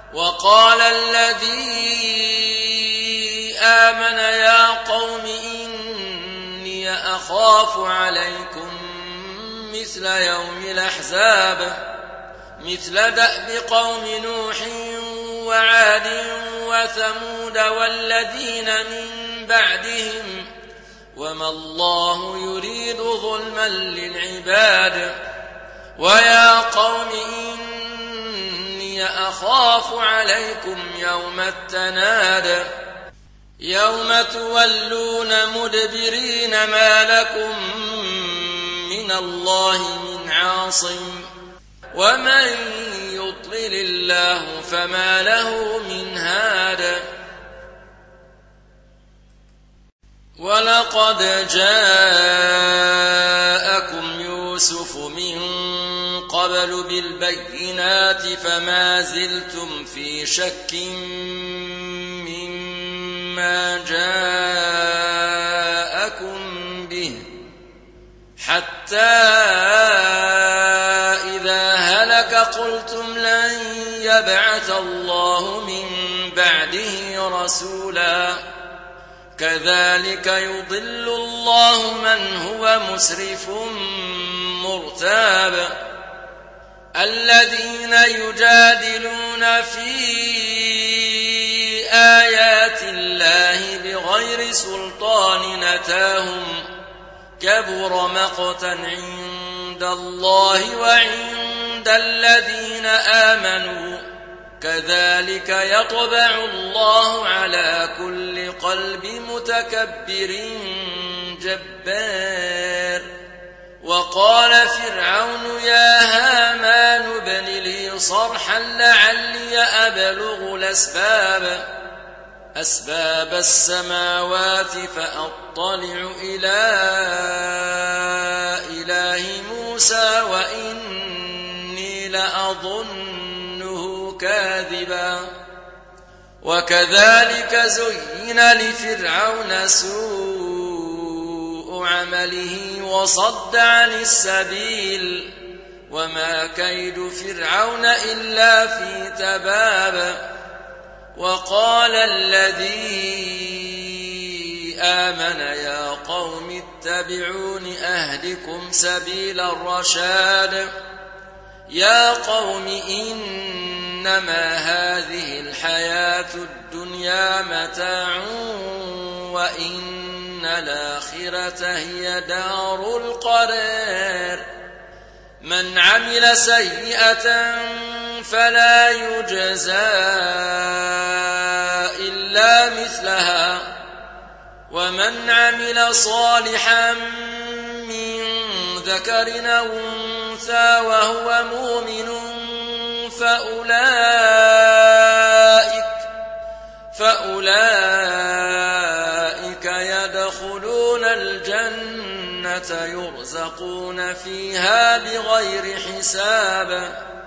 وقال الذي آمن يا قوم إني أخاف عليكم مثل يوم الأحزاب مثل دأب قوم نوح وعاد وثمود والذين من بعدهم وما الله يريد ظلما للعباد ويا قوم إني أخاف عليكم يوم التناد يوم تولون مدبرين ما لكم من الله من عاصم ومن يضلل الله فما له من هاد ولقد جاءكم يوسف من قبل بالبينات فما زلتم في شك مما جاءكم به حتى إذا هلك قلتم لن يبعث الله من بعده رسولا كذلك يضل الله من هو مسرف مرتاب الذين يجادلون في آيات الله بغير سلطان أتاهم كبر مقتا عند الله وعند الذين آمنوا كذلك يطبع الله على كل قلب متكبر جبار وقال فرعون يا هامان ابن لي صرحا لعلي أبلغ أسباب السماوات فأطلع إلى إله موسى وإني لأظنه كاذبا وكذلك زين لفرعون سوء عمله وصد عن السبيل وما كيد فرعون إلا في تباب وقال الذي آمن يا قوم اتبعون أهدكم سبيل الرشاد يا قوم إنما هذه الحياة الدنيا متاع وإن الآخرة هي دار القرار من عمل سيئة فلا يجزى إلا مثلها ومن عمل صالحا من ذكر أو أنثى وهو مؤمن فأولئك يدخلون الجنة يرزقون فيها بغير حساب